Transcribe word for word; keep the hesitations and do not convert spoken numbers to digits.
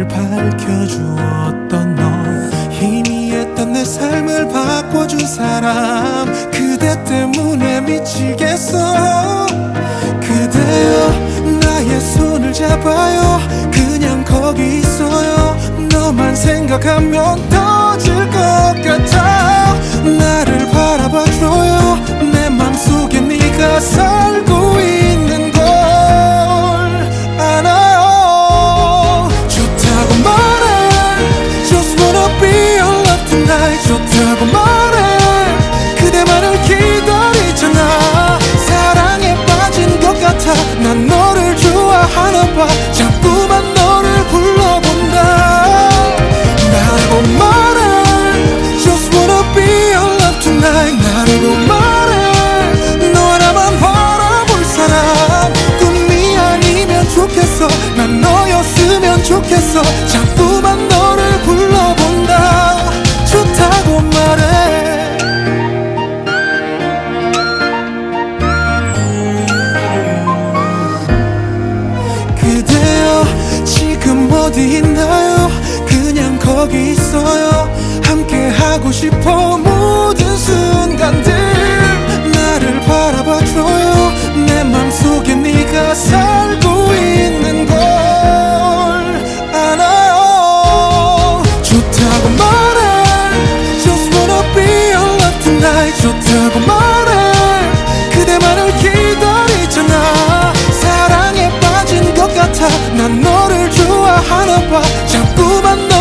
나를 밝혀주었던 너, 희미했던 내 삶을 바꿔준 사람, 그대 때문에 미치겠어. 그대여 나의 손을 잡아요. 그냥 거기 있어요. 너만 생각하면 터질 것 같아. 나를 바라봐줘요. 내 맘속에 네가 살고 있는 걸 알아요. 좋다고 말해, just wanna be your love tonight. 좋다고 말해, 그대만을 기다리잖아. 사랑에 빠진 것 같아. 난 너를 좋아하나 봐. 자꾸만 너를 불러본다. 나라고 말해, just wanna be your love tonight. 나라고 말해, 너 하나만 바라볼 사람. 꿈이 아니면 좋겠어. 난 너였으면 좋겠어. 자꾸만 너를 불러본다. 좋다고 말해. 그대여 지금 어디 있나요? 그냥 거기 있어요. 함께 하고 싶어 모든 순간들. 나를 바라봐줘요. 내 맘속에 네가 살고 있는 걸 알아요. 좋다고 말해, just wanna be your love tonight. 좋다고 말해, 그대만을 기다리잖아. 사랑에 빠진 것 같아. 난 너를 좋아하나 봐. 자꾸만